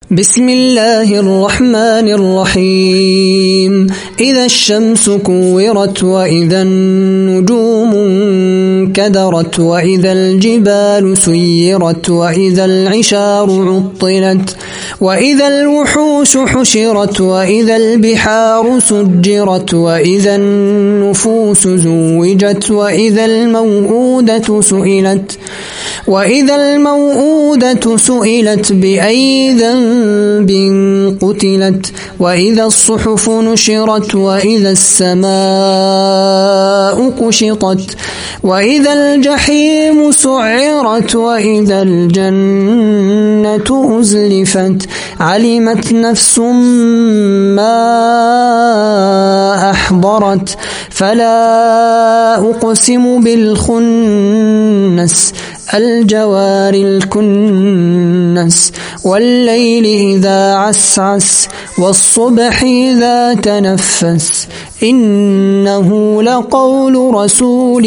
بسم الله الرحمن الرحيم إذا الشمس كورت وإذا النجوم انكدرت وإذا الجبال سيرت وإذا العشار عطلت وإذا الوحوش حشرت وإذا البحار سجرت وإذا النفوس زوجت وإذا الموءودة سئلت بأي ذنب قتلت وإذا الصحف نشرت وإذا السماء كشطت وإذا الجحيم سعرت وإذا الجنة أزلفت علمت نفس ما أحضرت فلا أقسم بالخنس الجوار الكنس والليل إذا عسعس والصبح إذا تنفس إنه لقول رسول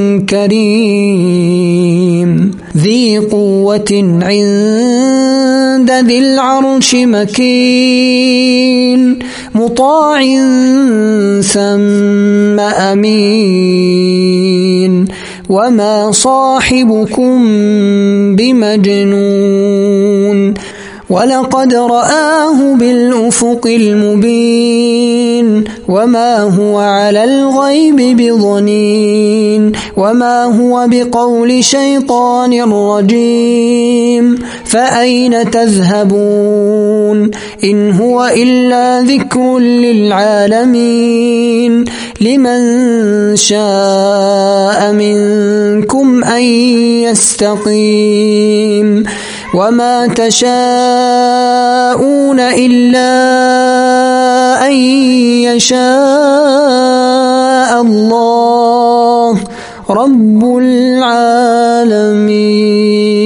كريم ذي قوة عند ذي العرش مكين مطاع ثم أمين وما صاحبكم بمجنون ولقد رآه بالأفق المبين وما هو على الغيب بضنين وما هو بقول شيطان رجيم فأين تذهبون إن هو إلا ذكر للعالمين لمن شاء منكم أن يستقيم وما تشاءون إلا أن يشاء الله رب العالمين.